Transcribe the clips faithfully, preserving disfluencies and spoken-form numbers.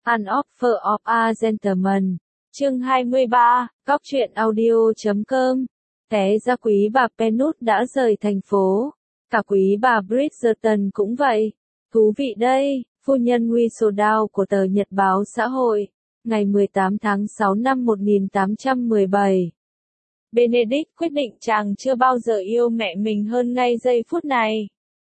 An Offer of a Gentleman. Chương hai mươi ba, Góc truyện audio.com. Té ra quý bà Penwood đã rời thành phố. Cả quý bà Bridgerton cũng vậy. Thú vị đây, phu nhân Whistledown của tờ Nhật báo xã hội. Ngày mười tám tháng sáu năm một nghìn tám trăm mười bảy. Benedict quyết định chàng chưa bao giờ yêu mẹ mình hơn ngay giây phút này.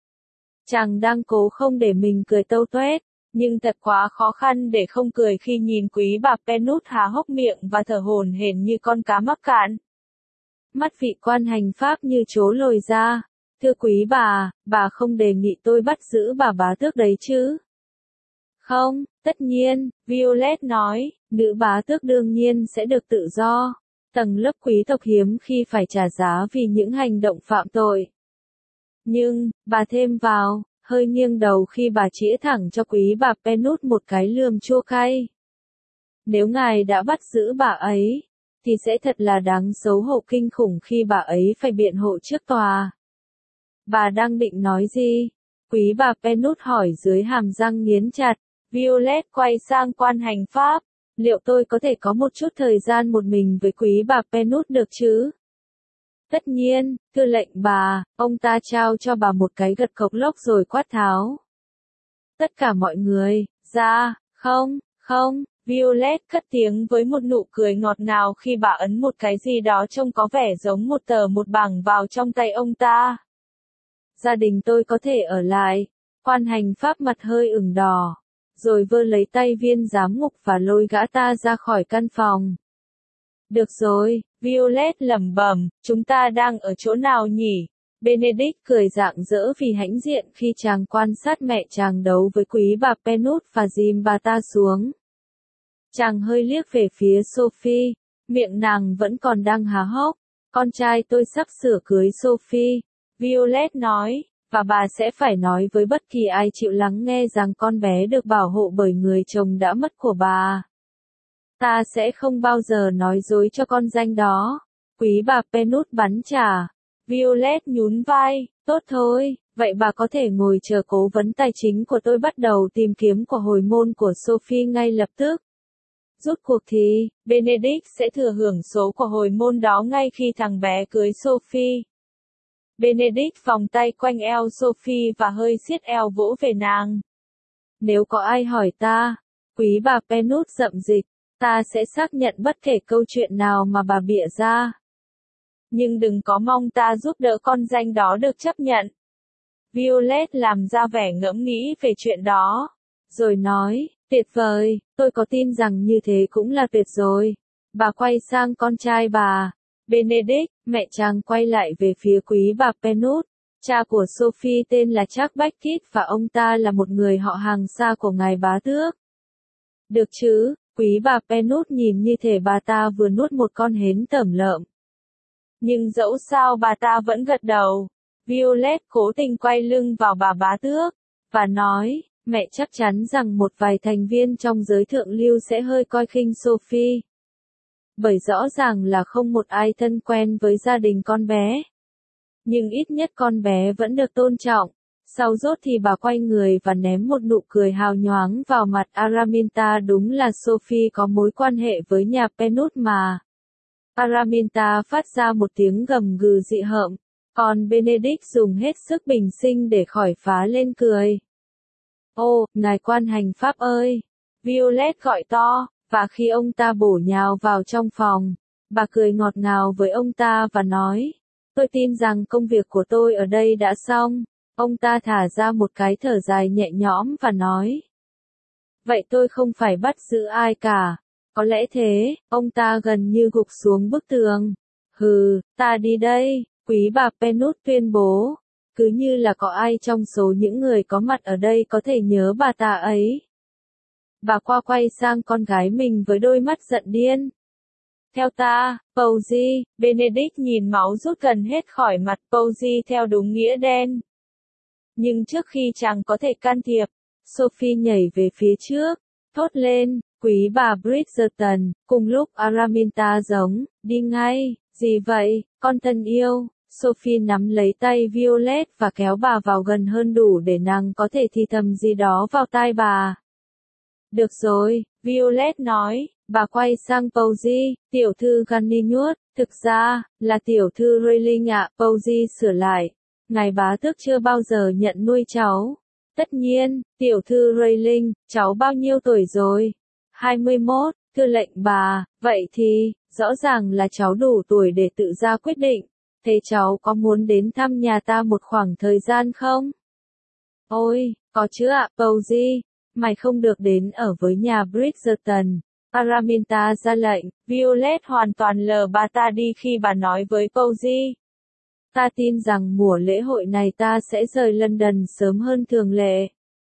Chàng đang cố không để mình cười tâu tuét, nhưng thật quá khó khăn để không cười khi nhìn quý bà Penwood há hốc miệng và thở hổn hển như con cá mắc cạn. Mắt vị quan hành pháp như trố lồi ra. Thưa quý bà, bà không đề nghị tôi bắt giữ bà bá tước đấy chứ? Không, tất nhiên, Violet nói, nữ bá tước đương nhiên sẽ được tự do. Tầng lớp quý tộc hiếm khi phải trả giá vì những hành động phạm tội. Nhưng, bà thêm vào, hơi nghiêng đầu khi bà chĩa thẳng cho quý bà Penwood một cái lườm chua cay. Nếu ngài đã bắt giữ bà ấy, thì sẽ thật là đáng xấu hổ kinh khủng khi bà ấy phải biện hộ trước tòa. Bà đang định nói gì? Quý bà Penwood hỏi dưới hàm răng nghiến chặt. Violet quay sang quan hành pháp. Liệu tôi có thể có một chút thời gian một mình với quý bà Penwood được chứ? Tất nhiên, thưa lệnh bà, ông ta trao cho bà một cái gật cộc lốc rồi quát tháo. Tất cả mọi người, ra, không, không, Violet cất tiếng với một nụ cười ngọt ngào khi bà ấn một cái gì đó trông có vẻ giống một tờ một bảng vào trong tay ông ta. Gia đình tôi có thể ở lại, quan hành pháp mặt hơi ửng đỏ, rồi vơ lấy tay viên giám ngục và lôi gã ta ra khỏi căn phòng. Được rồi, Violet lẩm bẩm, chúng ta đang ở chỗ nào nhỉ? Benedict cười rạng rỡ vì hãnh diện khi chàng quan sát mẹ chàng đấu với quý bà Penwood và dìm bà ta xuống. Chàng hơi liếc về phía Sophie, miệng nàng vẫn còn đang há hốc. Con trai tôi sắp sửa cưới Sophie, Violet nói, và bà sẽ phải nói với bất kỳ ai chịu lắng nghe rằng con bé được bảo hộ bởi người chồng đã mất của bà. Ta sẽ không bao giờ nói dối cho con danh đó. Quý bà Penwood bắn trả. Violet nhún vai, tốt thôi, vậy bà có thể ngồi chờ cố vấn tài chính của tôi bắt đầu tìm kiếm của hồi môn của Sophie ngay lập tức. Rút cuộc thì, Benedict sẽ thừa hưởng số của hồi môn đó ngay khi thằng bé cưới Sophie. Benedict vòng tay quanh eo Sophie và hơi siết eo vỗ về nàng. Nếu có ai hỏi ta, quý bà Penwood rậm dịch, ta sẽ xác nhận bất kể câu chuyện nào mà bà bịa ra. Nhưng đừng có mong ta giúp đỡ con danh đó được chấp nhận. Violet làm ra vẻ ngẫm nghĩ về chuyện đó, rồi nói, tuyệt vời, tôi có tin rằng như thế cũng là tuyệt rồi. Bà quay sang con trai bà. Benedict, mẹ chàng quay lại về phía quý bà Penwood. Cha của Sophie tên là Charles Beckett và ông ta là một người họ hàng xa của ngài bá tước. Được chứ, quý bà Penwood nhìn như thể bà ta vừa nuốt một con hến tởm lợm. Nhưng dẫu sao bà ta vẫn gật đầu. Violet cố tình quay lưng vào bà bá tước, và nói, mẹ chắc chắn rằng một vài thành viên trong giới thượng lưu sẽ hơi coi khinh Sophie. Bởi rõ ràng là không một ai thân quen với gia đình con bé. Nhưng ít nhất con bé vẫn được tôn trọng. Sau rốt thì bà quay người và ném một nụ cười hào nhoáng vào mặt Araminta. Đúng là Sophie có mối quan hệ với nhà Penwood mà. Araminta phát ra một tiếng gầm gừ dị hợm, còn Benedict dùng hết sức bình sinh để khỏi phá lên cười. Ô, ngài quan hành pháp ơi! Violet gọi to. Và khi ông ta bổ nhào vào trong phòng, bà cười ngọt ngào với ông ta và nói, tôi tin rằng công việc của tôi ở đây đã xong. Ông ta thả ra một cái thở dài nhẹ nhõm và nói, vậy tôi không phải bắt giữ ai cả. Có lẽ thế, ông ta gần như gục xuống bức tường. Hừ, ta đi đây, quý bà Penwood tuyên bố, cứ như là có ai trong số những người có mặt ở đây có thể nhớ bà ta ấy. Bà qua quay sang con gái mình với đôi mắt giận điên. Theo ta, Posey, Benedict nhìn máu rút gần hết khỏi mặt Posey theo đúng nghĩa đen. Nhưng trước khi chàng có thể can thiệp, Sophie nhảy về phía trước, thốt lên, quý bà Bridgerton, cùng lúc Araminta giống, đi ngay, gì vậy, con thân yêu. Sophie nắm lấy tay Violet và kéo bà vào gần hơn đủ để nàng có thể thì thầm gì đó vào tai bà. Được rồi, Violet nói, bà quay sang Posey, tiểu thư Ganymede, thực ra, là tiểu thư Rayling ạ, Posey sửa lại. Ngài bá tước chưa bao giờ nhận nuôi cháu. Tất nhiên, tiểu thư Rayling, cháu bao nhiêu tuổi rồi? hai mươi mốt, thưa lệnh bà, vậy thì, rõ ràng là cháu đủ tuổi để tự ra quyết định. Thế cháu có muốn đến thăm nhà ta một khoảng thời gian không? Ôi, có chứ ạ, Posey. Mày không được đến ở với nhà Bridgerton. Araminta ra lệnh, Violet hoàn toàn lờ bà ta đi khi bà nói với Posey. Ta tin rằng mùa lễ hội này ta sẽ rời London sớm hơn thường lệ.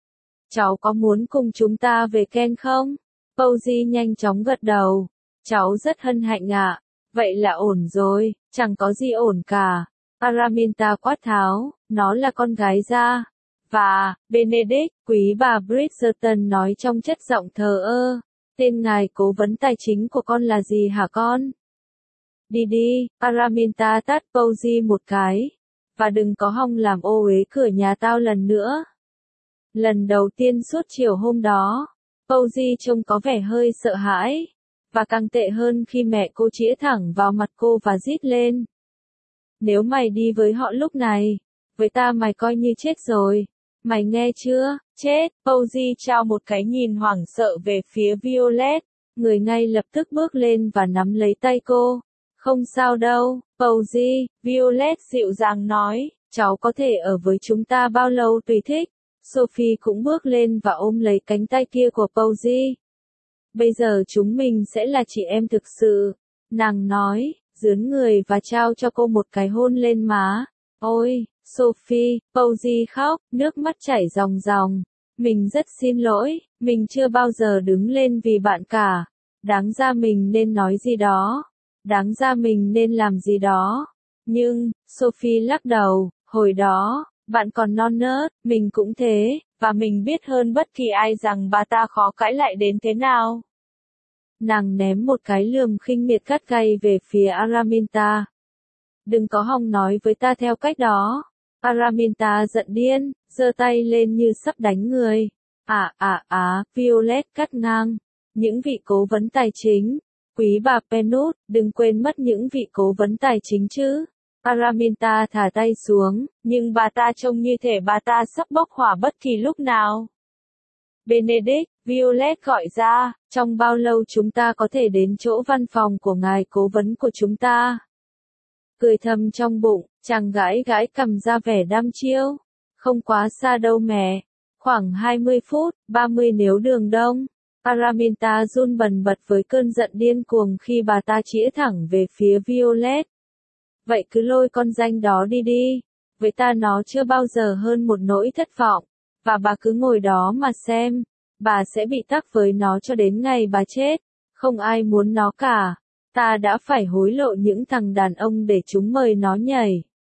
Cháu có muốn cùng chúng ta về Kent không? Posey nhanh chóng gật đầu. Cháu rất hân hạnh ạ. Vậy là ổn rồi, chẳng có gì ổn cả. Araminta quát tháo, nó là con gái ra. Và, Benedict, quý bà Bridgerton nói trong chất giọng thờ ơ. Tên ngài cố vấn tài chính của con là gì hả con? Đi đi, Araminta tát Posey một cái. Và đừng có hòng làm ô uế cửa nhà tao lần nữa. Lần đầu tiên suốt chiều hôm đó, Posey trông có vẻ hơi sợ hãi. Và càng tệ hơn khi mẹ cô chĩa thẳng vào mặt cô và rít lên. Nếu mày đi với họ lúc này, với ta mày coi như chết rồi. Mày nghe chưa? Chết! Posey trao một cái nhìn hoảng sợ về phía Violet. Người ngay lập tức bước lên và nắm lấy tay cô. Không sao đâu, Posey, Violet dịu dàng nói, cháu có thể ở với chúng ta bao lâu tùy thích. Sophie cũng bước lên và ôm lấy cánh tay kia của Posey. Bây giờ chúng mình sẽ là chị em thực sự. Nàng nói, dướn người và trao cho cô một cái hôn lên má. Ôi, Sophie, Posey khóc, nước mắt chảy ròng ròng. Mình rất xin lỗi, mình chưa bao giờ đứng lên vì bạn cả. Đáng ra mình nên nói gì đó. Đáng ra mình nên làm gì đó. Nhưng, Sophie lắc đầu, hồi đó, bạn còn non nớt, mình cũng thế, và mình biết hơn bất kỳ ai rằng bà ta khó cãi lại đến thế nào. Nàng ném một cái lườm khinh miệt gắt gay về phía Araminta. Đừng có hòng nói với ta theo cách đó. Araminta giận điên, giơ tay lên như sắp đánh người. À à à, Violet cắt ngang. Những vị cố vấn tài chính. Quý bà Penut, đừng quên mất những vị cố vấn tài chính chứ. Araminta thả tay xuống, nhưng bà ta trông như thể bà ta sắp bốc hỏa bất kỳ lúc nào. Benedict, Violet gọi ra, trong bao lâu chúng ta có thể đến chỗ văn phòng của ngài cố vấn của chúng ta? Cười thầm trong bụng, chàng gãi gãi cầm ra vẻ đăm chiêu. Không quá xa đâu mẹ. Khoảng hai mươi phút, ba mươi nếu đường đông. Araminta run bần bật với cơn giận điên cuồng khi bà ta chĩa thẳng về phía Violet. Vậy cứ lôi con danh đó đi đi. Với ta nó chưa bao giờ hơn một nỗi thất vọng. Và bà cứ ngồi đó mà xem. Bà sẽ bị tắc với nó cho đến ngày bà chết. Không ai muốn nó cả. Ta đã phải hối lộ những thằng đàn ông để chúng mời nó nhảy.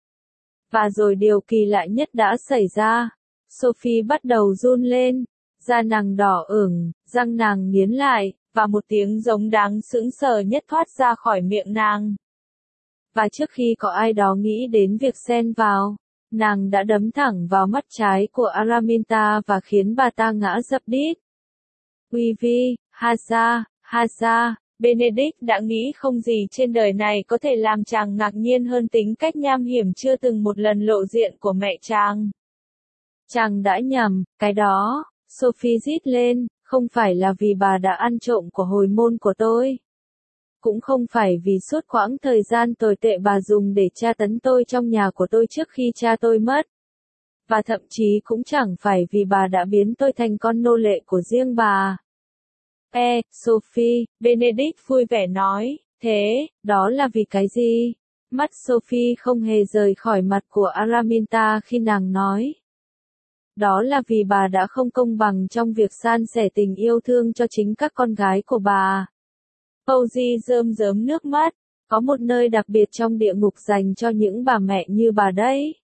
Và rồi điều kỳ lạ nhất đã xảy ra. Sophie bắt đầu run lên. Da nàng đỏ ửng, răng nàng nghiến lại, và một tiếng giống đáng sững sờ nhất thoát ra khỏi miệng nàng. Và trước khi có ai đó nghĩ đến việc xen vào, nàng đã đấm thẳng vào mắt trái của Araminta và khiến bà ta ngã dập đít. Uy vi, Haza, Haza, Benedict đã nghĩ không gì trên đời này có thể làm chàng ngạc nhiên hơn tính cách nham hiểm chưa từng một lần lộ diện của mẹ chàng. Chàng đã nhầm, cái đó, Sophie rít lên, không phải là vì bà đã ăn trộm của hồi môn của tôi. Cũng không phải vì suốt quãng thời gian tồi tệ bà dùng để tra tấn tôi trong nhà của tôi trước khi cha tôi mất. Và thậm chí cũng chẳng phải vì bà đã biến tôi thành con nô lệ của riêng bà. E, Sophie, Benedict vui vẻ nói, thế, đó là vì cái gì? Mắt Sophie không hề rời khỏi mặt của Araminta khi nàng nói. Đó là vì bà đã không công bằng trong việc san sẻ tình yêu thương cho chính các con gái của bà. Posey rơm rớm nước mắt, có một nơi đặc biệt trong địa ngục dành cho những bà mẹ như bà đấy.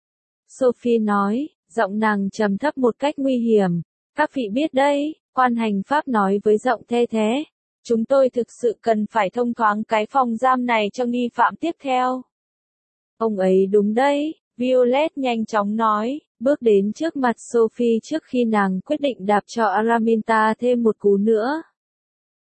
Sophie nói, giọng nàng trầm thấp một cách nguy hiểm. Các vị biết đấy, quan hành pháp nói với giọng the thế. Chúng tôi thực sự cần phải thông thoáng cái phòng giam này cho nghi phạm tiếp theo. Ông ấy đúng đấy, Violet nhanh chóng nói, bước đến trước mặt Sophie trước khi nàng quyết định đạp cho Araminta thêm một cú nữa.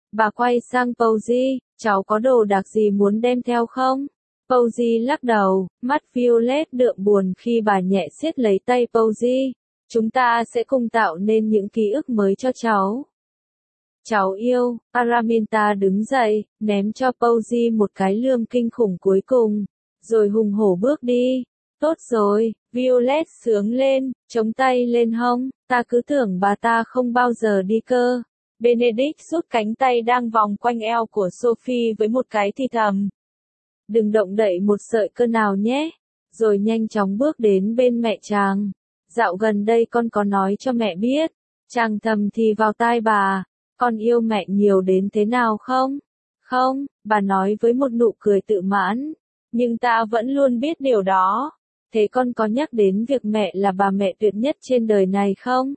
Bà quay sang Posey, cháu có đồ đặc gì muốn đem theo không? Posey lắc đầu, mắt Violet đượm buồn khi bà nhẹ siết lấy tay Posey. Chúng ta sẽ cùng tạo nên những ký ức mới cho cháu. Cháu yêu, Araminta đứng dậy, ném cho Posey một cái lườm kinh khủng cuối cùng, rồi hùng hổ bước đi. Tốt rồi, Violet sướng lên, chống tay lên hông, ta cứ tưởng bà ta không bao giờ đi cơ. Benedict rút cánh tay đang vòng quanh eo của Sophie với một cái thì thầm. Đừng động đậy một sợi cơ nào nhé. Rồi nhanh chóng bước đến bên mẹ chàng. Dạo gần đây con có nói cho mẹ biết. Chàng thầm thì vào tai bà. Con yêu mẹ nhiều đến thế nào không? Không, bà nói với một nụ cười tự mãn. Nhưng ta vẫn luôn biết điều đó. Thế con có nhắc đến việc mẹ là bà mẹ tuyệt nhất trên đời này không?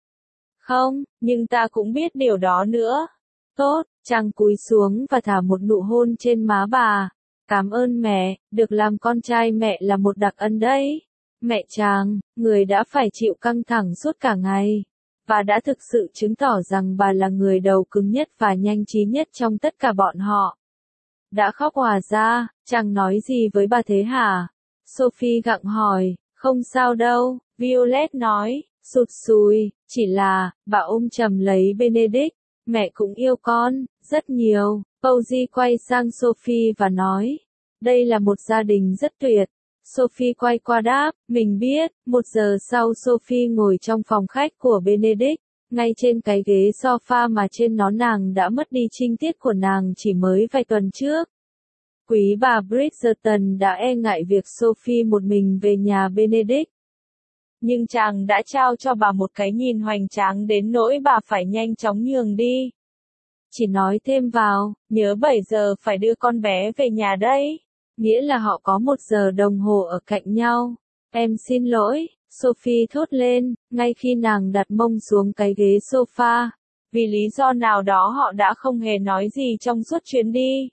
Không, nhưng ta cũng biết điều đó nữa. Tốt, chàng cúi xuống và thả một nụ hôn trên má bà. Cảm ơn mẹ, được làm con trai mẹ là một đặc ân đấy. Mẹ chàng, người đã phải chịu căng thẳng suốt cả ngày. Và đã thực sự chứng tỏ rằng bà là người đầu cứng nhất và nhanh trí nhất trong tất cả bọn họ. Đã khóc òa ra, chàng nói gì với bà thế hả? Sophie gặng hỏi, không sao đâu, Violet nói, sụt sùi, chỉ là, bà ôm chầm lấy Benedict, mẹ cũng yêu con, rất nhiều. Posey quay sang Sophie và nói, đây là một gia đình rất tuyệt. Sophie quay qua đáp, mình biết. Một giờ sau Sophie ngồi trong phòng khách của Benedict, ngay trên cái ghế sofa mà trên nó nàng đã mất đi trinh tiết của nàng chỉ mới vài tuần trước. Quý bà Bridgerton đã e ngại việc Sophie một mình về nhà Benedict. Nhưng chàng đã trao cho bà một cái nhìn hoành tráng đến nỗi bà phải nhanh chóng nhường đi. Chỉ nói thêm vào, nhớ bảy giờ phải đưa con bé về nhà đấy. Nghĩa là họ có một giờ đồng hồ ở cạnh nhau. Em xin lỗi, Sophie thốt lên, ngay khi nàng đặt mông xuống cái ghế sofa. Vì lý do nào đó họ đã không hề nói gì trong suốt chuyến đi.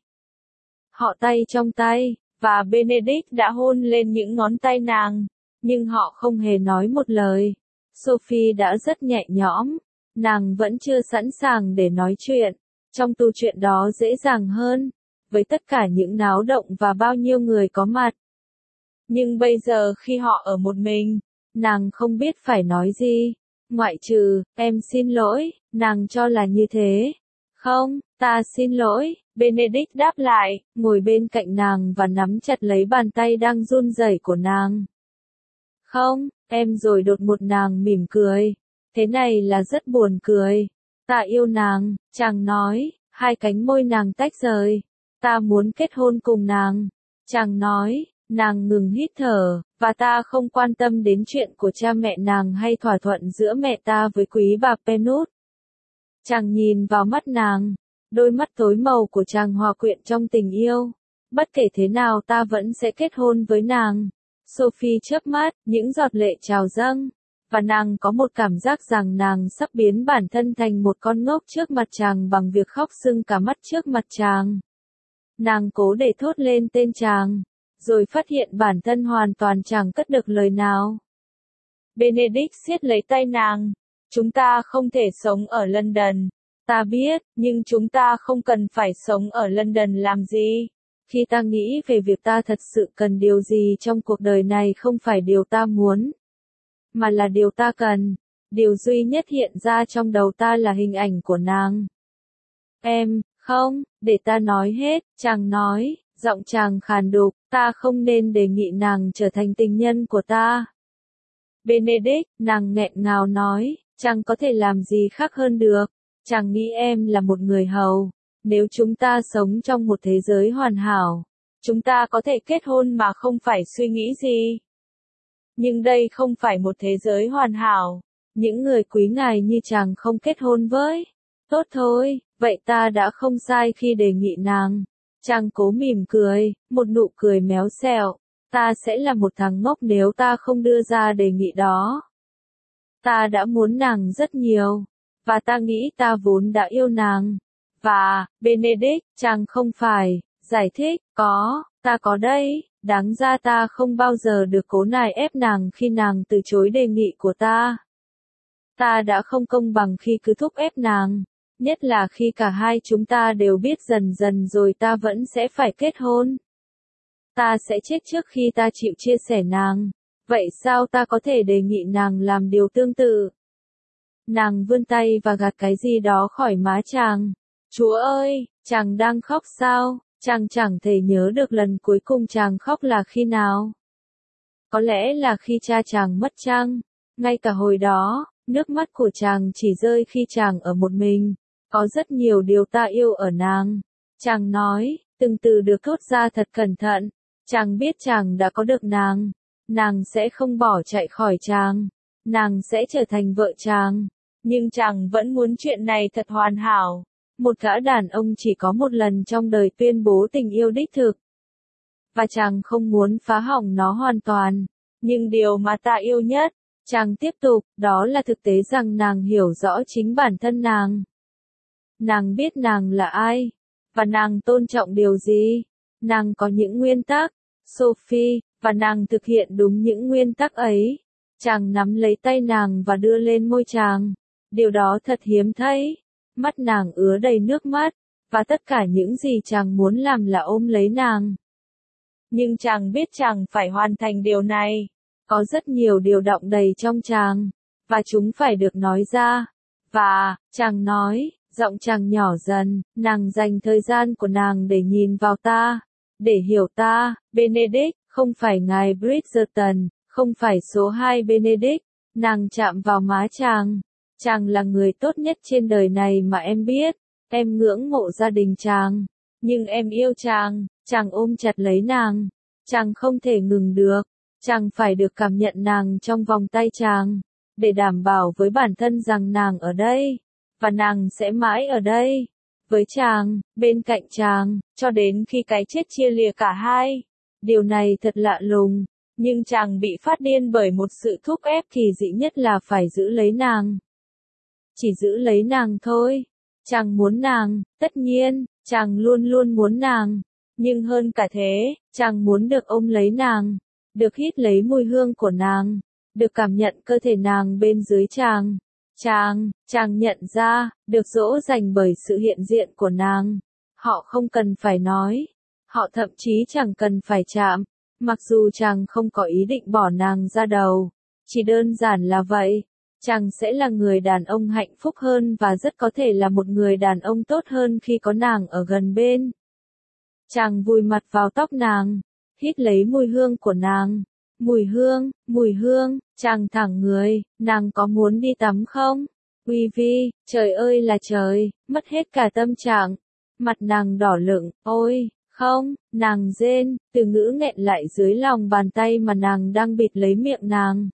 Họ tay trong tay, và Benedict đã hôn lên những ngón tay nàng. Nhưng họ không hề nói một lời. Sophie đã rất nhẹ nhõm. Nàng vẫn chưa sẵn sàng để nói chuyện. Trong tu chuyện đó dễ dàng hơn. Với tất cả những náo động và bao nhiêu người có mặt. Nhưng bây giờ khi họ ở một mình, nàng không biết phải nói gì. Ngoại trừ, em xin lỗi, nàng cho là như thế. Không, ta xin lỗi, Benedict đáp lại, ngồi bên cạnh nàng và nắm chặt lấy bàn tay đang run rẩy của nàng. Không, em rồi đột một nàng mỉm cười. Thế này là rất buồn cười. Ta yêu nàng, chàng nói, hai cánh môi nàng tách rời. Ta muốn kết hôn cùng nàng. Chàng nói, nàng ngừng hít thở, và ta không quan tâm đến chuyện của cha mẹ nàng hay thỏa thuận giữa mẹ ta với quý bà Penut. Chàng nhìn vào mắt nàng, đôi mắt tối màu của chàng hòa quyện trong tình yêu. Bất kể thế nào ta vẫn sẽ kết hôn với nàng. Sophie chớp mắt, những giọt lệ trào dâng, và nàng có một cảm giác rằng nàng sắp biến bản thân thành một con ngốc trước mặt chàng bằng việc khóc sưng cả mắt trước mặt chàng. Nàng cố để thốt lên tên chàng, rồi phát hiện bản thân hoàn toàn chẳng cất được lời nào. Benedict siết lấy tay nàng. Chúng ta không thể sống ở London. Ta biết, nhưng chúng ta không cần phải sống ở London làm gì. Khi ta nghĩ về việc ta thật sự cần điều gì trong cuộc đời này không phải điều ta muốn, mà là điều ta cần. Điều duy nhất hiện ra trong đầu ta là hình ảnh của nàng. Em, không, để ta nói hết, chàng nói, giọng chàng khàn đục, ta không nên đề nghị nàng trở thành tình nhân của ta. Benedict, nàng nghẹn ngào nói, chàng có thể làm gì khác hơn được, chàng nghĩ em là một người hầu. Nếu chúng ta sống trong một thế giới hoàn hảo, chúng ta có thể kết hôn mà không phải suy nghĩ gì. Nhưng đây không phải một thế giới hoàn hảo. Những người quý ngài như chàng không kết hôn với. Tốt thôi, vậy ta đã không sai khi đề nghị nàng. Chàng cố mỉm cười, một nụ cười méo xẹo. Ta sẽ là một thằng ngốc nếu ta không đưa ra đề nghị đó. Ta đã muốn nàng rất nhiều. Và ta nghĩ ta vốn đã yêu nàng. Và, Benedict, chàng không phải, giải thích, có, ta có đây, đáng ra ta không bao giờ được cố nài ép nàng khi nàng từ chối đề nghị của ta. Ta đã không công bằng khi cứ thúc ép nàng. Nhất là khi cả hai chúng ta đều biết dần dần rồi ta vẫn sẽ phải kết hôn. Ta sẽ chết trước khi ta chịu chia sẻ nàng. Vậy sao ta có thể đề nghị nàng làm điều tương tự? Nàng vươn tay và gạt cái gì đó khỏi má chàng. Chúa ơi, chàng đang khóc sao? Chàng chẳng thể nhớ được lần cuối cùng chàng khóc là khi nào. Có lẽ là khi cha chàng mất chăng? Ngay cả hồi đó, nước mắt của chàng chỉ rơi khi chàng ở một mình. Có rất nhiều điều ta yêu ở nàng. Chàng nói, từng từ được thốt ra thật cẩn thận. Chàng biết chàng đã có được nàng. Nàng sẽ không bỏ chạy khỏi chàng. Nàng sẽ trở thành vợ chàng. Nhưng chàng vẫn muốn chuyện này thật hoàn hảo. Một gã đàn ông chỉ có một lần trong đời tuyên bố tình yêu đích thực. Và chàng không muốn phá hỏng nó hoàn toàn. Nhưng điều mà ta yêu nhất, chàng tiếp tục, đó là thực tế rằng nàng hiểu rõ chính bản thân nàng. Nàng biết nàng là ai. Và nàng tôn trọng điều gì. Nàng có những nguyên tắc, Sophie, và nàng thực hiện đúng những nguyên tắc ấy. Chàng nắm lấy tay nàng và đưa lên môi chàng. Điều đó thật hiếm thấy. Mắt nàng ứa đầy nước mắt, và tất cả những gì chàng muốn làm là ôm lấy nàng. Nhưng chàng biết chàng phải hoàn thành điều này. Có rất nhiều điều đọng đầy trong chàng, và chúng phải được nói ra. Và, chàng nói, giọng chàng nhỏ dần, nàng dành thời gian của nàng để nhìn vào ta, để hiểu ta. Benedict, không phải ngài Bridgerton, không phải số hai Benedict. Nàng chạm vào má chàng. Chàng là người tốt nhất trên đời này mà em biết. Em ngưỡng mộ gia đình chàng. Nhưng em yêu chàng. Chàng ôm chặt lấy nàng. Chàng không thể ngừng được. Chàng phải được cảm nhận nàng trong vòng tay chàng. Để đảm bảo với bản thân rằng nàng ở đây. Và nàng sẽ mãi ở đây. Với chàng, bên cạnh chàng, cho đến khi cái chết chia lìa cả hai. Điều này thật lạ lùng. Nhưng chàng bị phát điên bởi một sự thúc ép kỳ dị nhất là phải giữ lấy nàng. Chỉ giữ lấy nàng thôi. Chàng muốn nàng, tất nhiên, chàng luôn luôn muốn nàng. Nhưng hơn cả thế, chàng muốn được ôm lấy nàng. Được hít lấy mùi hương của nàng. Được cảm nhận cơ thể nàng bên dưới chàng. Chàng, chàng nhận ra, được dỗ dành bởi sự hiện diện của nàng. Họ không cần phải nói. Họ thậm chí chẳng cần phải chạm. Mặc dù chàng không có ý định bỏ nàng ra đầu. Chỉ đơn giản là vậy. Chàng sẽ là người đàn ông hạnh phúc hơn và rất có thể là một người đàn ông tốt hơn khi có nàng ở gần bên. Chàng vùi mặt vào tóc nàng, hít lấy mùi hương của nàng. Mùi hương, mùi hương, chàng thẳng người, nàng có muốn đi tắm không? Uy vi, trời ơi là trời, mất hết cả tâm trạng. Mặt nàng đỏ lựng, ôi, không, nàng rên, từ ngữ nghẹn lại dưới lòng bàn tay mà nàng đang bịt lấy miệng nàng.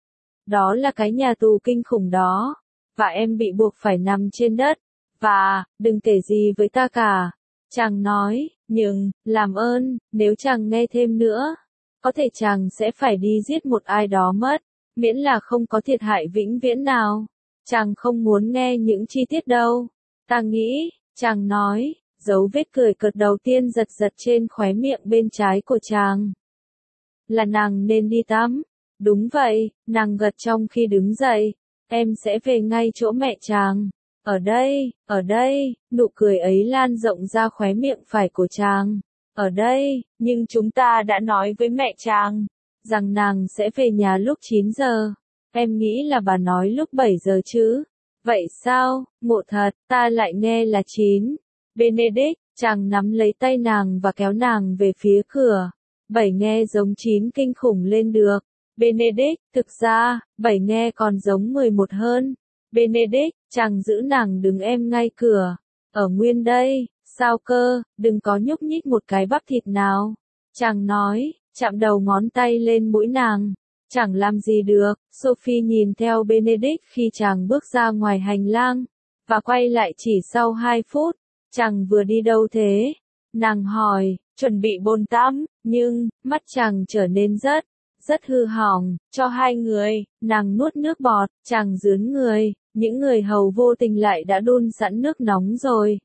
Đó là cái nhà tù kinh khủng đó. Và em bị buộc phải nằm trên đất. Và, đừng kể gì với ta cả. Chàng nói, nhưng, làm ơn, nếu chàng nghe thêm nữa. Có thể chàng sẽ phải đi giết một ai đó mất. Miễn là không có thiệt hại vĩnh viễn nào. Chàng không muốn nghe những chi tiết đâu. Ta nghĩ, chàng nói, dấu vết cười cợt đầu tiên giật giật trên khóe miệng bên trái của chàng. Là nàng nên đi tắm. Đúng vậy, nàng gật trong khi đứng dậy. Em sẽ về ngay chỗ mẹ chàng. Ở đây, ở đây, nụ cười ấy lan rộng ra khóe miệng phải của chàng. Ở đây, nhưng chúng ta đã nói với mẹ chàng, rằng nàng sẽ về nhà lúc chín giờ. Em nghĩ là bà nói lúc bảy giờ chứ. Vậy sao, ngộ thật, ta lại nghe là chín. Benedict, chàng nắm lấy tay nàng và kéo nàng về phía cửa. Bảy nghe giống chín kinh khủng lên được. Benedict, thực ra, bảy nghe còn giống mười một hơn. Benedict, chàng giữ nàng đứng em ngay cửa. Ở nguyên đây, sao cơ, đừng có nhúc nhích một cái bắp thịt nào. Chàng nói, chạm đầu ngón tay lên mũi nàng. Chẳng làm gì được. Sophie nhìn theo Benedict khi chàng bước ra ngoài hành lang. Và quay lại chỉ sau hai phút. Chàng vừa đi đâu thế? Nàng hỏi, chuẩn bị bồn tắm, nhưng, mắt chàng trở nên rất, rất hư hỏng, cho hai người. Nàng nuốt nước bọt, chàng rướn người, những người hầu vô tình lại đã đun sẵn nước nóng rồi.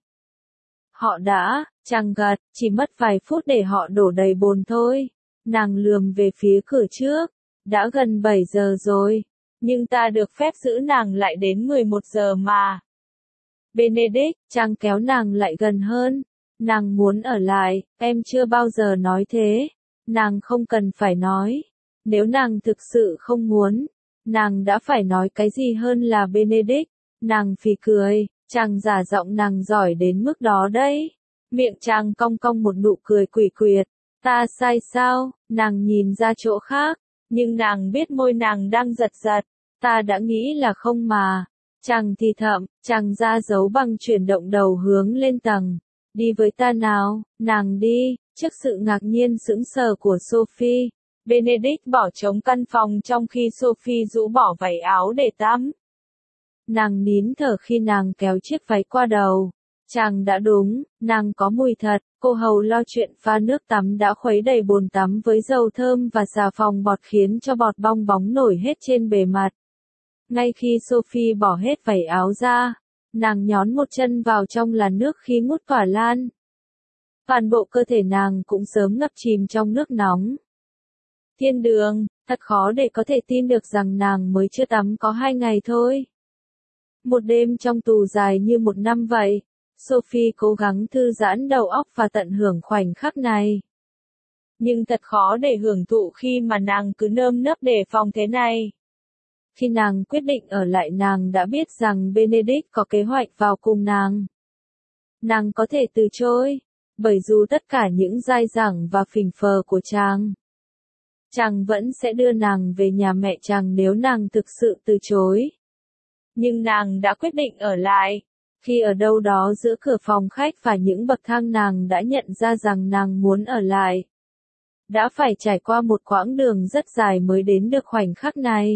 Họ đã, chàng gật, chỉ mất vài phút để họ đổ đầy bồn thôi. Nàng lườm về phía cửa trước, đã gần bảy giờ rồi, nhưng ta được phép giữ nàng lại đến mười một giờ mà. Benedict, chàng kéo nàng lại gần hơn. Nàng muốn ở lại, em chưa bao giờ nói thế. Nàng không cần phải nói. Nếu nàng thực sự không muốn, nàng đã phải nói cái gì hơn là Benedict. Nàng phì cười, chàng giả giọng nàng giỏi đến mức đó đấy. Miệng chàng cong cong một nụ cười quỷ quyệt. Ta sai sao? Nàng nhìn ra chỗ khác, nhưng nàng biết môi nàng đang giật giật. Ta đã nghĩ là không mà. Chàng thì thầm, chàng ra dấu bằng chuyển động đầu hướng lên tầng. Đi với ta nào, nàng đi. Trước sự ngạc nhiên sững sờ của Sophie, Benedict bỏ trống căn phòng trong khi Sophie rũ bỏ váy áo để tắm. Nàng nín thở khi nàng kéo chiếc váy qua đầu. Chàng đã đúng, nàng có mùi thật. Cô hầu lo chuyện pha nước tắm đã khuấy đầy bồn tắm với dầu thơm và xà phòng bọt khiến cho bọt bong bóng nổi hết trên bề mặt. Ngay khi Sophie bỏ hết váy áo ra, nàng nhón một chân vào trong làn nước khí ngút tỏa lan. Toàn bộ cơ thể nàng cũng sớm ngập chìm trong nước nóng. Thiên đường, thật khó để có thể tin được rằng nàng mới chưa tắm có hai ngày thôi. Một đêm trong tù dài như một năm vậy. Sophie cố gắng thư giãn đầu óc và tận hưởng khoảnh khắc này. Nhưng thật khó để hưởng thụ khi mà nàng cứ nơm nớp đề phòng thế này. Khi nàng quyết định ở lại, nàng đã biết rằng Benedict có kế hoạch vào cùng nàng. Nàng có thể từ chối, bởi dù tất cả những dai dẳng và phình phờ của chàng, chàng vẫn sẽ đưa nàng về nhà mẹ chàng nếu nàng thực sự từ chối. Nhưng nàng đã quyết định ở lại. Khi ở đâu đó giữa cửa phòng khách và những bậc thang, nàng đã nhận ra rằng nàng muốn ở lại. Đã phải trải qua một quãng đường rất dài mới đến được khoảnh khắc này.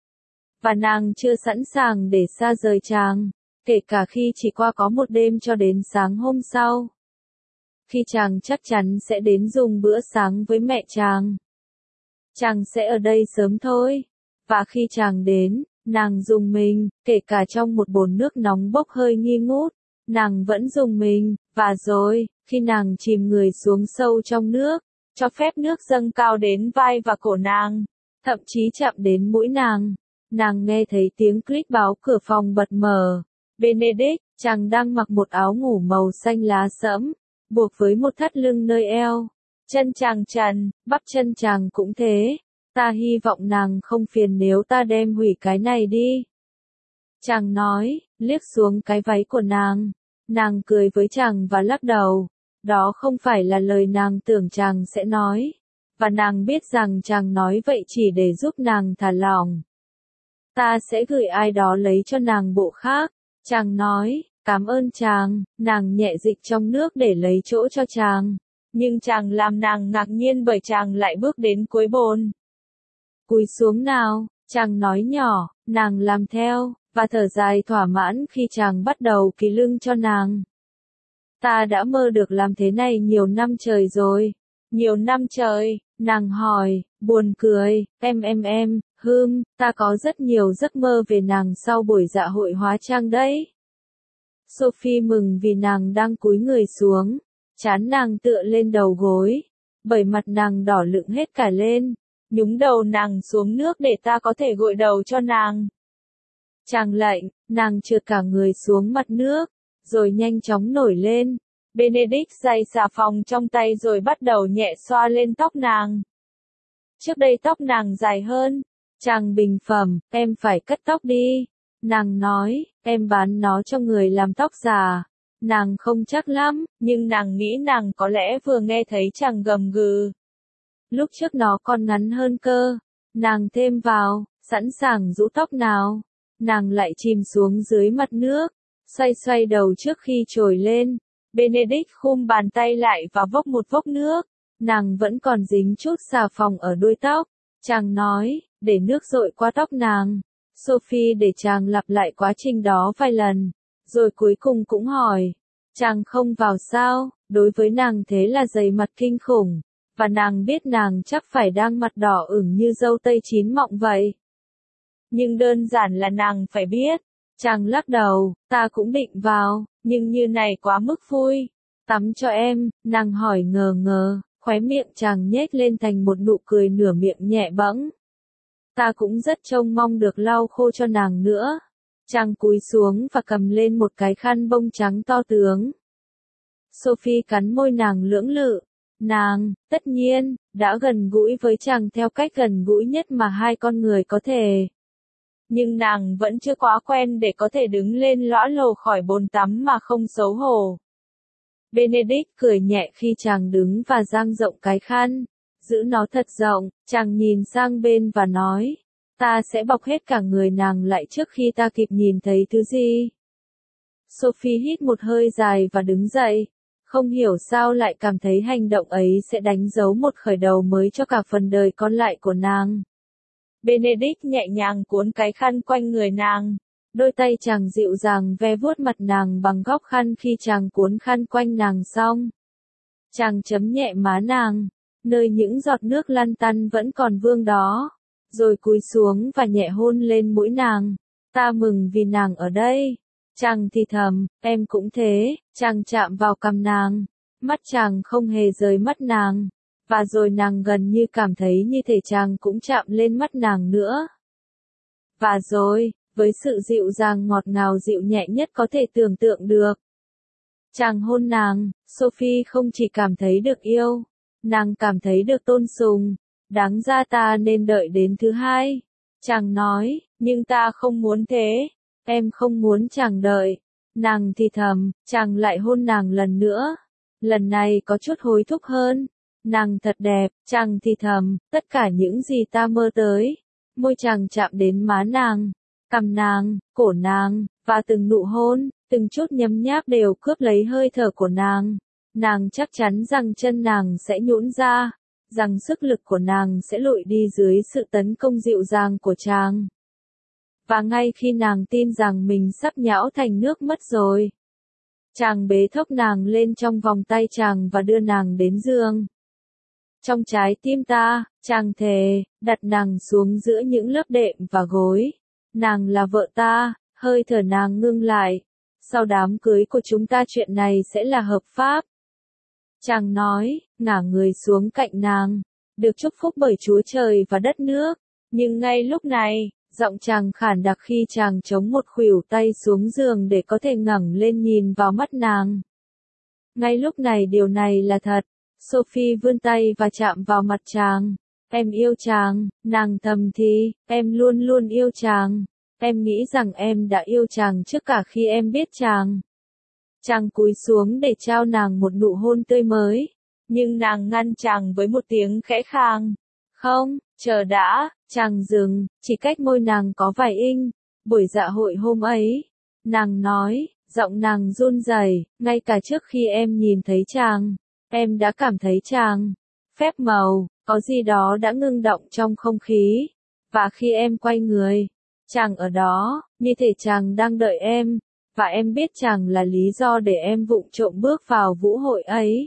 Và nàng chưa sẵn sàng để xa rời chàng, kể cả khi chỉ qua có một đêm cho đến sáng hôm sau. Khi chàng chắc chắn sẽ đến dùng bữa sáng với mẹ chàng. Chàng sẽ ở đây sớm thôi. Và khi chàng đến, nàng rùng mình, kể cả trong một bồn nước nóng bốc hơi nghi ngút, nàng vẫn rùng mình, và rồi, khi nàng chìm người xuống sâu trong nước, cho phép nước dâng cao đến vai và cổ nàng, thậm chí chạm đến mũi nàng, nàng nghe thấy tiếng click báo cửa phòng bật mở. Benedict, chàng đang mặc một áo ngủ màu xanh lá sẫm, buộc với một thắt lưng nơi eo. Chân chàng trần, bắp chân chàng cũng thế. Ta hy vọng nàng không phiền nếu ta đem hủy cái này đi. Chàng nói, liếc xuống cái váy của nàng. Nàng cười với chàng và lắc đầu. Đó không phải là lời nàng tưởng chàng sẽ nói. Và nàng biết rằng chàng nói vậy chỉ để giúp nàng thả lỏng. Ta sẽ gửi ai đó lấy cho nàng bộ khác. Chàng nói, cảm ơn chàng. Nàng nhẹ dịch trong nước để lấy chỗ cho chàng. Nhưng chàng làm nàng ngạc nhiên bởi chàng lại bước đến cuối bồn. Cúi xuống nào, chàng nói nhỏ, nàng làm theo, và thở dài thỏa mãn khi chàng bắt đầu kỳ lưng cho nàng. Ta đã mơ được làm thế này nhiều năm trời rồi. Nhiều năm trời, nàng hỏi, buồn cười, em em em, hưm, ta có rất nhiều giấc mơ về nàng sau buổi dạ hội hóa trang đấy. Sophie mừng vì nàng đang cúi người xuống, trán nàng tựa lên đầu gối, bởi mặt nàng đỏ lựng hết cả lên. Nhúng đầu nàng xuống nước để ta có thể gội đầu cho nàng. Chàng lệnh, nàng trượt cả người xuống mặt nước, rồi nhanh chóng nổi lên. Benedict giày xà phòng trong tay rồi bắt đầu nhẹ xoa lên tóc nàng. Trước đây tóc nàng dài hơn. Chàng bình phẩm, em phải cắt tóc đi. Nàng nói, em bán nó cho người làm tóc già. Nàng không chắc lắm, nhưng nàng nghĩ nàng có lẽ vừa nghe thấy chàng gầm gừ. Lúc trước nó còn ngắn hơn cơ. Nàng thêm vào, sẵn sàng rũ tóc nào. Nàng lại chìm xuống dưới mặt nước, xoay xoay đầu trước khi trồi lên. Benedict khum bàn tay lại và vốc một vốc nước. Nàng vẫn còn dính chút xà phòng ở đuôi tóc. Chàng nói, để nước dội qua tóc nàng. Sophie để chàng lặp lại quá trình đó vài lần. Rồi cuối cùng cũng hỏi, chàng không vào sao? Đối với nàng thế là dày mặt kinh khủng. Và nàng biết nàng chắc phải đang mặt đỏ ửng như dâu tây chín mọng vậy. Nhưng đơn giản là nàng phải biết. Chàng lắc đầu, ta cũng định vào, nhưng như này quá mức vui. Tắm cho em, nàng hỏi ngờ ngờ, khóe miệng chàng nhếch lên thành một nụ cười nửa miệng nhẹ bẫng. Ta cũng rất trông mong được lau khô cho nàng nữa. Chàng cúi xuống và cầm lên một cái khăn bông trắng to tướng. Sophie cắn môi nàng lưỡng lự. Nàng, tất nhiên, đã gần gũi với chàng theo cách gần gũi nhất mà hai con người có thể. Nhưng nàng vẫn chưa quá quen để có thể đứng lên lõa lồ khỏi bồn tắm mà không xấu hổ. Benedict cười nhẹ khi chàng đứng và dang rộng cái khăn. Giữ nó thật rộng, chàng nhìn sang bên và nói. Ta sẽ bọc hết cả người nàng lại trước khi ta kịp nhìn thấy thứ gì. Sophie hít một hơi dài và đứng dậy. Không hiểu sao lại cảm thấy hành động ấy sẽ đánh dấu một khởi đầu mới cho cả phần đời còn lại của nàng. Benedict nhẹ nhàng cuốn cái khăn quanh người nàng. Đôi tay chàng dịu dàng ve vuốt mặt nàng bằng góc khăn khi chàng cuốn khăn quanh nàng xong. Chàng chấm nhẹ má nàng, nơi những giọt nước lăn tăn vẫn còn vương đó. Rồi cúi xuống và nhẹ hôn lên mũi nàng. Ta mừng vì nàng ở đây. Chàng thì thầm, em cũng thế. Chàng chạm vào cằm nàng. Mắt chàng không hề rời mắt nàng. Và rồi nàng gần như cảm thấy như thể chàng cũng chạm lên mắt nàng nữa. Và rồi, với sự dịu dàng ngọt ngào dịu nhẹ nhất có thể tưởng tượng được. Chàng hôn nàng, Sophie không chỉ cảm thấy được yêu. Nàng cảm thấy được tôn sùng. Đáng ra ta nên đợi đến thứ hai. Chàng nói, nhưng ta không muốn thế. Em không muốn chàng đợi. Nàng thì thầm, chàng lại hôn nàng lần nữa. Lần này có chút hối thúc hơn. Nàng thật đẹp, chàng thì thầm, tất cả những gì ta mơ tới. Môi chàng chạm đến má nàng, cằm nàng, cổ nàng, và từng nụ hôn, từng chút nhấm nháp đều cướp lấy hơi thở của nàng. Nàng chắc chắn rằng chân nàng sẽ nhũn ra, rằng sức lực của nàng sẽ lụi đi dưới sự tấn công dịu dàng của chàng. Và ngay khi nàng tin rằng mình sắp nhão thành nước mất rồi, chàng bế thốc nàng lên trong vòng tay chàng và đưa nàng đến giường. Trong trái tim ta, chàng thề, đặt nàng xuống giữa những lớp đệm và gối. Nàng là vợ ta, hơi thở nàng ngưng lại. Sau đám cưới của chúng ta chuyện này sẽ là hợp pháp. Chàng nói, ngả người xuống cạnh nàng, được chúc phúc bởi Chúa Trời và đất nước. Nhưng ngay lúc này, giọng chàng khản đặc khi chàng chống một khuỷu tay xuống giường để có thể ngẩng lên nhìn vào mắt nàng. Ngay lúc này điều này là thật. Sophie vươn tay và chạm vào mặt chàng. Em yêu chàng, nàng thầm thì, em luôn luôn yêu chàng. Em nghĩ rằng em đã yêu chàng trước cả khi em biết chàng. Chàng cúi xuống để trao nàng một nụ hôn tươi mới. Nhưng nàng ngăn chàng với một tiếng khẽ khàng. Không, chờ đã, chàng dừng, chỉ cách môi nàng có vài inch. Buổi dạ hội hôm ấy, nàng nói, giọng nàng run rẩy, ngay cả trước khi em nhìn thấy chàng. Em đã cảm thấy chàng, phép màu, có gì đó đã ngưng động trong không khí. Và khi em quay người, chàng ở đó, như thể chàng đang đợi em. Và em biết chàng là lý do để em vụng trộm bước vào vũ hội ấy.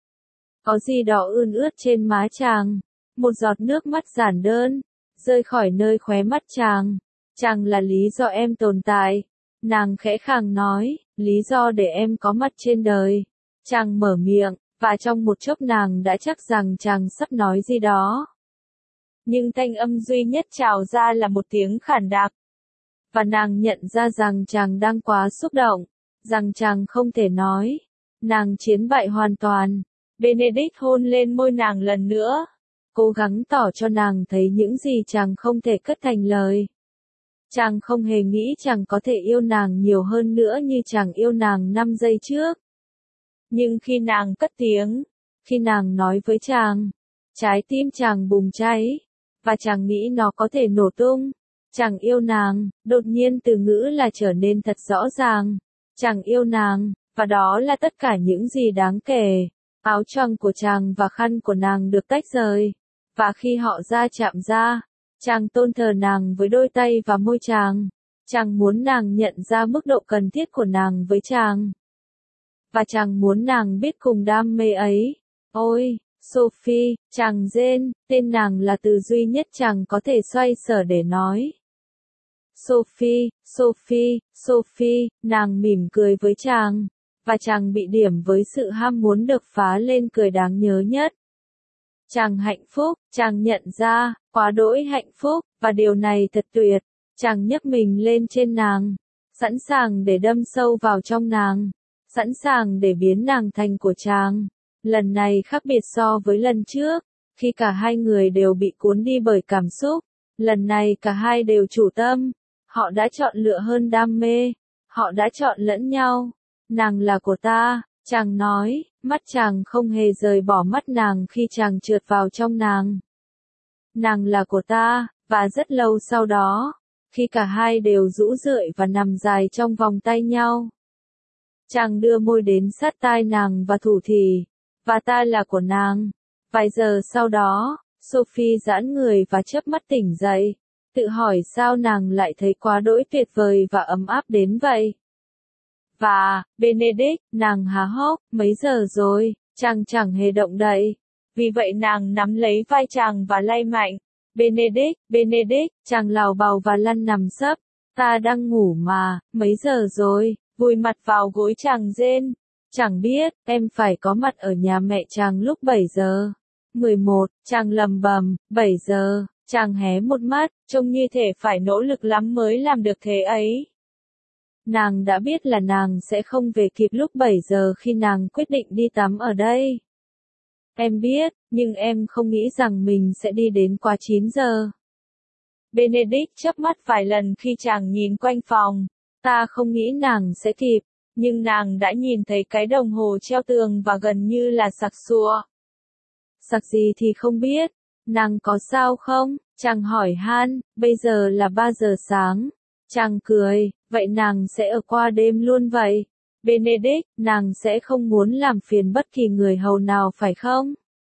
Có gì đó ươn ướt trên má chàng. Một giọt nước mắt giản đơn, rơi khỏi nơi khóe mắt chàng. Chàng là lý do em tồn tại. Nàng khẽ khàng nói, lý do để em có mặt trên đời. Chàng mở miệng. Và trong một chốc nàng đã chắc rằng chàng sắp nói gì đó. Nhưng thanh âm duy nhất trào ra là một tiếng khản đặc. Và nàng nhận ra rằng chàng đang quá xúc động, rằng chàng không thể nói. Nàng chiến bại hoàn toàn. Benedict hôn lên môi nàng lần nữa, cố gắng tỏ cho nàng thấy những gì chàng không thể cất thành lời. Chàng không hề nghĩ chàng có thể yêu nàng nhiều hơn nữa như chàng yêu nàng năm giây trước. Nhưng khi nàng cất tiếng, khi nàng nói với chàng, trái tim chàng bùng cháy, và chàng nghĩ nó có thể nổ tung. Chàng yêu nàng, đột nhiên từ ngữ là trở nên thật rõ ràng. Chàng yêu nàng, và đó là tất cả những gì đáng kể. Áo choàng của chàng và khăn của nàng được tách rời. Và khi họ ra chạm ra, chàng tôn thờ nàng với đôi tay và môi chàng. Chàng muốn nàng nhận ra mức độ cần thiết của nàng với chàng. Và chàng muốn nàng biết cùng đam mê ấy. Ôi, Sophie, chàng rên, tên nàng là từ duy nhất chàng có thể xoay sở để nói. Sophie, Sophie, Sophie, nàng mỉm cười với chàng. Và chàng bị điểm với sự ham muốn được phá lên cười đáng nhớ nhất. Chàng hạnh phúc, chàng nhận ra, quá đỗi hạnh phúc, và điều này thật tuyệt. Chàng nhấc mình lên trên nàng. sẵn sàng để đâm sâu vào trong nàng, sẵn sàng để biến nàng thành của chàng. Lần này khác biệt so với lần trước, khi cả hai người đều bị cuốn đi bởi cảm xúc, lần này cả hai đều chủ tâm, họ đã chọn lựa hơn đam mê, họ đã chọn lẫn nhau. Nàng là của ta, chàng nói, mắt chàng không hề rời bỏ mắt nàng khi chàng trượt vào trong nàng. Nàng là của ta, và rất lâu sau đó, khi cả hai đều rũ rượi và nằm dài trong vòng tay nhau, chàng đưa môi đến sát tai nàng và thủ thỉ, và ta là của nàng. Vài giờ sau đó, Sophie giãn người và chớp mắt tỉnh dậy, tự hỏi sao nàng lại thấy quá đỗi tuyệt vời và ấm áp đến vậy. Và, Benedict, nàng há hốc, mấy giờ rồi, chàng chẳng hề động đậy. Vì vậy nàng nắm lấy vai chàng và lay mạnh. Benedict, Benedict, chàng lảo bào và lăn nằm sấp. Ta đang ngủ mà, mấy giờ rồi, vùi mặt vào gối chàng rên. Chẳng biết, em phải có mặt ở nhà mẹ chàng lúc bảy giờ. mười một, chàng lầm bầm, bảy giờ, chàng hé một mắt, trông như thể phải nỗ lực lắm mới làm được thế ấy. Nàng đã biết là nàng sẽ không về kịp lúc bảy giờ khi nàng quyết định đi tắm ở đây. Em biết, nhưng em không nghĩ rằng mình sẽ đi đến quá chín giờ. Benedict chớp mắt vài lần khi chàng nhìn quanh phòng. Ta không nghĩ nàng sẽ kịp, nhưng nàng đã nhìn thấy cái đồng hồ treo tường và gần như là sặc sụa. Sặc gì thì không biết, nàng có sao không? Chàng hỏi han, bây giờ là ba giờ sáng. Chàng cười, vậy nàng sẽ ở qua đêm luôn vậy. Benedict, nàng sẽ không muốn làm phiền bất kỳ người hầu nào phải không?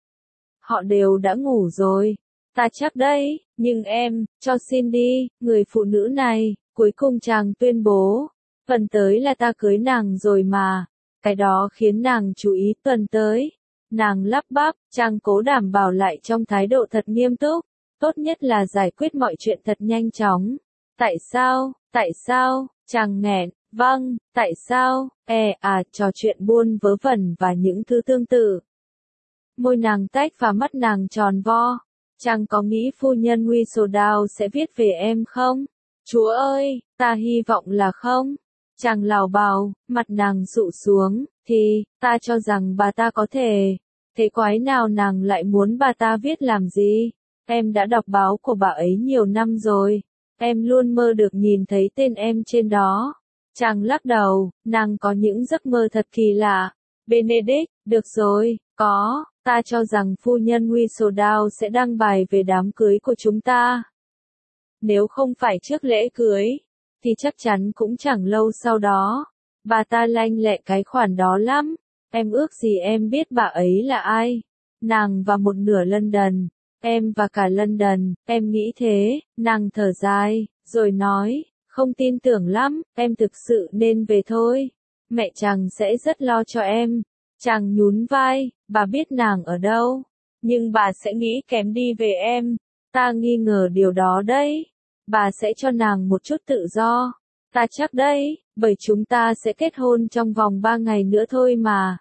Họ đều đã ngủ rồi. Ta chắc đấy, nhưng em, cho xin đi, người phụ nữ này, cuối cùng chàng tuyên bố. Tuần tới là ta cưới nàng rồi mà. Cái đó khiến nàng chú ý tuần tới. Nàng lắp bắp, chàng cố đảm bảo lại trong thái độ thật nghiêm túc. Tốt nhất là giải quyết mọi chuyện thật nhanh chóng. Tại sao, tại sao, chàng nghẹn, vâng, tại sao, e à, trò chuyện buôn vớ vẩn và những thứ tương tự. Môi nàng tách và mắt nàng tròn vo. Chàng có nghĩ phu nhân Whistledown sẽ viết về em không? Chúa ơi, ta hy vọng là không. Chàng lảo bào, mặt nàng sụ xuống, thì, ta cho rằng bà ta có thể. Thế quái nào nàng lại muốn bà ta viết làm gì? Em đã đọc báo của bà ấy nhiều năm rồi. Em luôn mơ được nhìn thấy tên em trên đó. Chàng lắc đầu, nàng có những giấc mơ thật kỳ lạ. Benedict, được rồi, có, ta cho rằng phu nhân Whistledown sẽ đăng bài về đám cưới của chúng ta. Nếu không phải trước lễ cưới, thì chắc chắn cũng chẳng lâu sau đó. Bà ta lanh lẹ cái khoản đó lắm. Em ước gì em biết bà ấy là ai. Nàng và một nửa London. Em và cả London, em nghĩ thế. Nàng thở dài, rồi nói, không tin tưởng lắm, em thực sự nên về thôi. Mẹ chàng sẽ rất lo cho em. Chàng nhún vai, bà biết nàng ở đâu. Nhưng bà sẽ nghĩ kém đi về em. Ta nghi ngờ điều đó đấy. Bà sẽ cho nàng một chút tự do. Ta chắc đấy, bởi chúng ta sẽ kết hôn trong vòng ba ngày nữa thôi mà.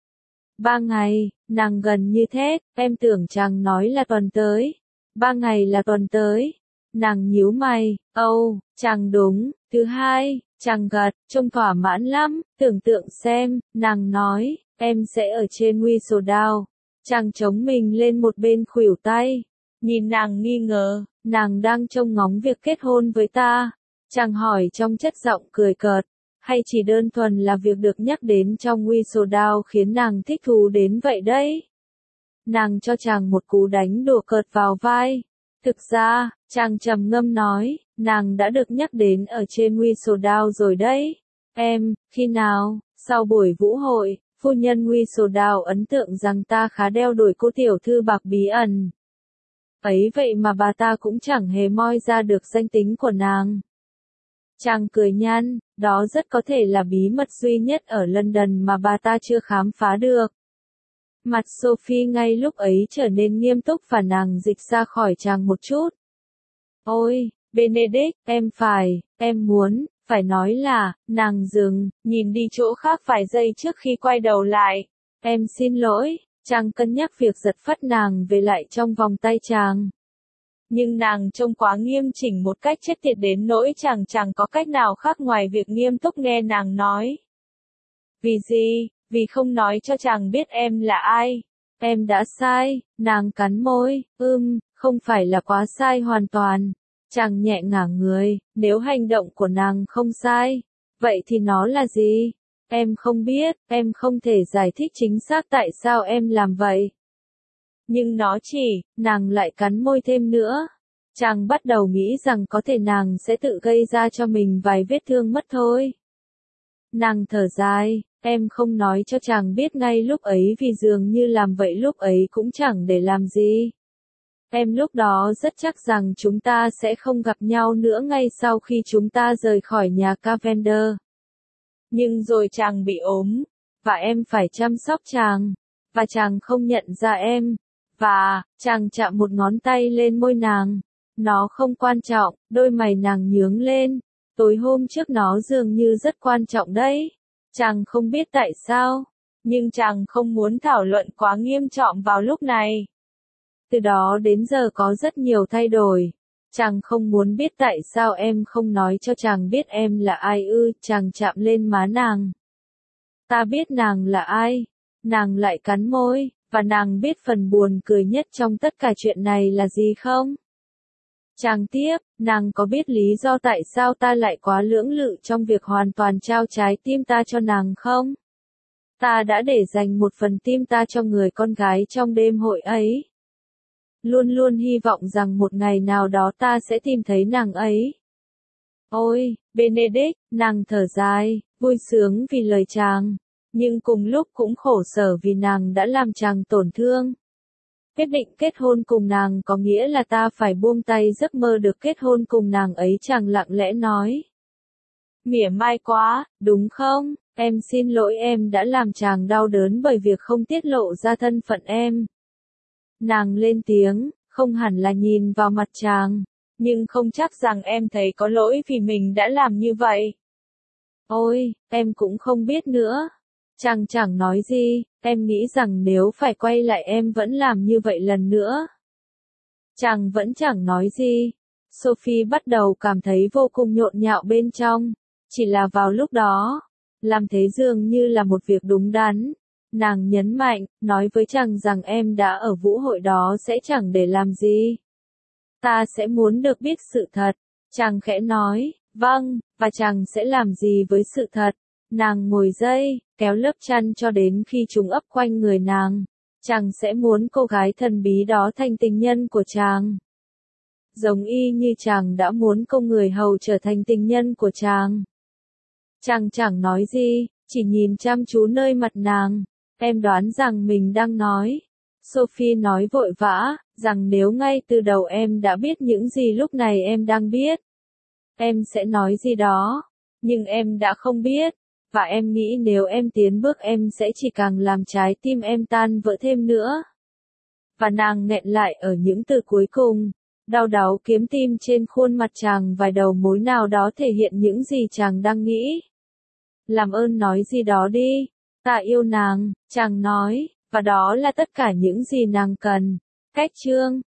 Ba ngày, nàng gần như thét, em tưởng chàng nói là tuần tới. Ba ngày là tuần tới. Nàng nhíu mày, âu, oh, chàng đúng. Thứ hai, chàng gật, trông thỏa mãn lắm, tưởng tượng xem, nàng nói, em sẽ ở trên Whistledown. Chàng chống mình lên một bên khuỷu tay. Nhìn nàng nghi ngờ, nàng đang trông ngóng việc kết hôn với ta. Chàng hỏi trong chất giọng cười cợt, hay chỉ đơn thuần là việc được nhắc đến trong Whistledown khiến nàng thích thú đến vậy đấy. Nàng cho chàng một cú đánh đùa cợt vào vai. Thực ra, chàng trầm ngâm nói, nàng đã được nhắc đến ở trên Whistledown rồi đấy. Em, khi nào, sau buổi vũ hội, phu nhân Whistledown ấn tượng rằng ta khá đeo đuổi cô tiểu thư bạc bí ẩn. Ấy vậy mà bà ta cũng chẳng hề moi ra được danh tính của nàng. Chàng cười nhăn, đó rất có thể là bí mật duy nhất ở London mà bà ta chưa khám phá được. Mặt Sophie ngay lúc ấy trở nên nghiêm túc và nàng dịch ra khỏi chàng một chút. Ôi, Benedict, em phải, em muốn, phải nói là, nàng dừng, nhìn đi chỗ khác vài giây trước khi quay đầu lại. Em xin lỗi, chàng cân nhắc việc giật phắt nàng về lại trong vòng tay chàng. Nhưng nàng trông quá nghiêm chỉnh một cách chết tiệt đến nỗi chàng chẳng có cách nào khác ngoài việc nghiêm túc nghe nàng nói. Vì gì? Vì không nói cho chàng biết em là ai. Em đã sai, nàng cắn môi, ưm, không phải là quá sai hoàn toàn. Chàng nhẹ ngả người, nếu hành động của nàng không sai, vậy thì nó là gì? Em không biết, em không thể giải thích chính xác tại sao em làm vậy. Nhưng nó chỉ, nàng lại cắn môi thêm nữa. Chàng bắt đầu nghĩ rằng có thể nàng sẽ tự gây ra cho mình vài vết thương mất thôi. Nàng thở dài, em không nói cho chàng biết ngay lúc ấy vì dường như làm vậy lúc ấy cũng chẳng để làm gì. Em lúc đó rất chắc rằng chúng ta sẽ không gặp nhau nữa ngay sau khi chúng ta rời khỏi nhà Cavender. Nhưng rồi chàng bị ốm, và em phải chăm sóc chàng, và chàng không nhận ra em, và, chàng chạm một ngón tay lên môi nàng. Nó không quan trọng, đôi mày nàng nhướng lên, tối hôm trước nó dường như rất quan trọng đấy. Chàng không biết tại sao, nhưng chàng không muốn thảo luận quá nghiêm trọng vào lúc này. Từ đó đến giờ có rất nhiều thay đổi. Chàng không muốn biết tại sao em không nói cho chàng biết em là ai ư, chàng chạm lên má nàng. Ta biết nàng là ai. Nàng lại cắn môi, và nàng biết phần buồn cười nhất trong tất cả chuyện này là gì không? Chàng tiếp, nàng có biết lý do tại sao ta lại quá lưỡng lự trong việc hoàn toàn trao trái tim ta cho nàng không? Ta đã để dành một phần tim ta cho người con gái trong đêm hội ấy. Luôn luôn hy vọng rằng một ngày nào đó ta sẽ tìm thấy nàng ấy. Ôi, Benedict, nàng thở dài, vui sướng vì lời chàng, nhưng cùng lúc cũng khổ sở vì nàng đã làm chàng tổn thương. Quyết định kết hôn cùng nàng có nghĩa là ta phải buông tay giấc mơ được kết hôn cùng nàng ấy, chàng lặng lẽ nói. Mỉa mai quá, đúng không? Em xin lỗi em đã làm chàng đau đớn bởi việc không tiết lộ ra thân phận em. Nàng lên tiếng, không hẳn là nhìn vào mặt chàng, nhưng không chắc rằng em thấy có lỗi vì mình đã làm như vậy. Ôi, em cũng không biết nữa. Chàng chẳng nói gì, em nghĩ rằng nếu phải quay lại em vẫn làm như vậy lần nữa. Chàng vẫn chẳng nói gì. Sophie bắt đầu cảm thấy vô cùng nhộn nhạo bên trong. Chỉ là vào lúc đó, làm thế dường như là một việc đúng đắn. Nàng nhấn mạnh, nói với chàng rằng em đã ở vũ hội đó sẽ chẳng để làm gì. Ta sẽ muốn được biết sự thật. Chàng khẽ nói, vâng, và chàng sẽ làm gì với sự thật? Nàng ngồi dậy, kéo lớp chăn cho đến khi chúng ấp quanh người nàng. Chàng sẽ muốn cô gái thần bí đó thành tình nhân của chàng. Giống y như chàng đã muốn cô người hầu trở thành tình nhân của chàng. Chàng chẳng nói gì, chỉ nhìn chăm chú nơi mặt nàng. Em đoán rằng mình đang nói. Sophie nói vội vã, rằng nếu ngay từ đầu em đã biết những gì lúc này em đang biết, em sẽ nói gì đó. Nhưng em đã không biết. Và em nghĩ nếu em tiến bước em sẽ chỉ càng làm trái tim em tan vỡ thêm nữa. Và nàng nghẹn lại ở những từ cuối cùng. Đau đáu kiếm tim trên khuôn mặt chàng vài đầu mối nào đó thể hiện những gì chàng đang nghĩ. Làm ơn nói gì đó đi. Ta yêu nàng, chàng nói, và đó là tất cả những gì nàng cần. Cách chương